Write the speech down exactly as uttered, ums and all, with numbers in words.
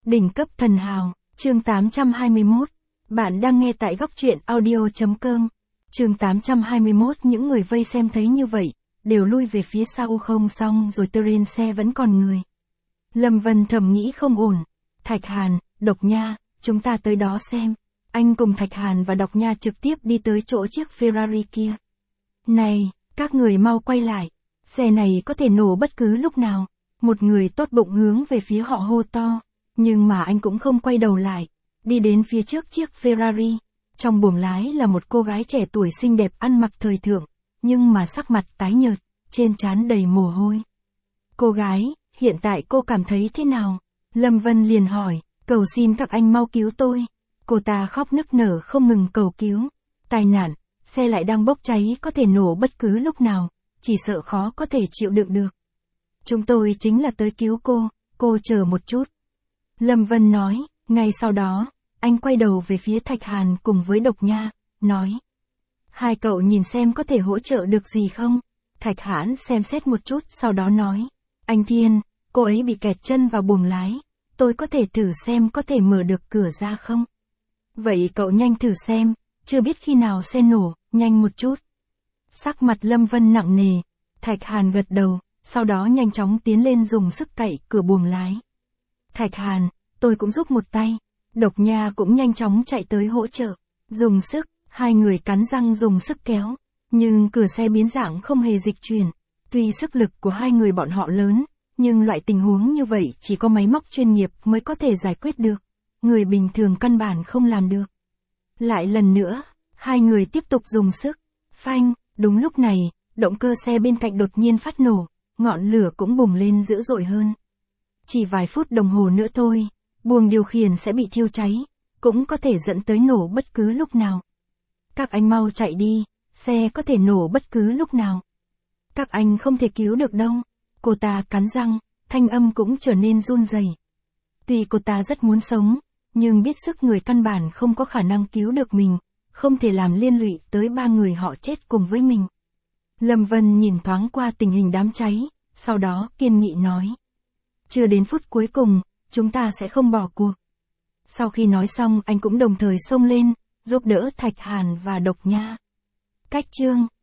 Đỉnh cấp thần hào, chương tám trăm hai mươi mốt. Bạn đang nghe tại góc truyện audio.com. Chương tám trăm hai mươi mốt. Những người vây xem thấy như vậy, đều lui về phía sau không xong rồi trên xe vẫn còn người. Lâm Vân thầm nghĩ không ổn. Thạch Hàn, Độc Nha, chúng ta tới đó xem. Anh cùng Thạch Hàn và Độc Nha trực tiếp đi tới chỗ chiếc Ferrari kia. Này, các người mau quay lại. Xe này có thể nổ bất cứ lúc nào. Một người tốt bụng hướng về phía họ hô to. Nhưng mà anh cũng không quay đầu lại. Đi đến phía trước chiếc Ferrari. Trong buồng lái là một cô gái trẻ tuổi xinh đẹp ăn mặc thời thượng. Nhưng mà sắc mặt tái nhợt, trên trán đầy mồ hôi. Cô gái, hiện tại cô cảm thấy thế nào? Lâm Vân liền hỏi, cầu xin các anh mau cứu tôi. Cô ta khóc nức nở không ngừng cầu cứu. Tai nạn, xe lại đang bốc cháy có thể nổ bất cứ lúc nào. Chỉ sợ khó có thể chịu đựng được. Chúng tôi chính là tới cứu cô, cô chờ một chút. Lâm Vân nói, ngay sau đó, anh quay đầu về phía Thạch Hàn cùng với Độc Nha, nói. Hai cậu nhìn xem có thể hỗ trợ được gì không? Thạch Hãn xem xét một chút sau đó nói. Anh Thiên, cô ấy bị kẹt chân vào buồng lái, tôi có thể thử xem có thể mở được cửa ra không? Vậy cậu nhanh thử xem, chưa biết khi nào xe nổ, nhanh một chút. Sắc mặt Lâm Vân nặng nề, Thạch Hàn gật đầu, sau đó nhanh chóng tiến lên dùng sức cậy cửa buồng lái. Thạch Hàn, tôi cũng giúp một tay. Độc Nha cũng nhanh chóng chạy tới hỗ trợ. Dùng sức, hai người cắn răng dùng sức kéo. Nhưng cửa xe biến dạng không hề dịch chuyển. Tuy sức lực của hai người bọn họ lớn, nhưng loại tình huống như vậy chỉ có máy móc chuyên nghiệp mới có thể giải quyết được. Người bình thường căn bản không làm được. Lại lần nữa, hai người tiếp tục dùng sức. Phanh, đúng lúc này, động cơ xe bên cạnh đột nhiên phát nổ, ngọn lửa cũng bùng lên dữ dội hơn. Chỉ vài phút đồng hồ nữa thôi, buồng điều khiển sẽ bị thiêu cháy, cũng có thể dẫn tới nổ bất cứ lúc nào. Các anh mau chạy đi, xe có thể nổ bất cứ lúc nào. Các anh không thể cứu được đâu. Cô ta cắn răng, thanh âm cũng trở nên run rẩy. Tuy cô ta rất muốn sống, nhưng biết sức người căn bản không có khả năng cứu được mình, không thể làm liên lụy tới ba người họ chết cùng với mình. Lâm Vân nhìn thoáng qua tình hình đám cháy, sau đó kiên nghị nói. Chưa đến phút cuối cùng, chúng ta sẽ không bỏ cuộc. Sau khi nói xong anh cũng đồng thời xông lên, giúp đỡ Thạch Hàn và Độc Nha. Cách chương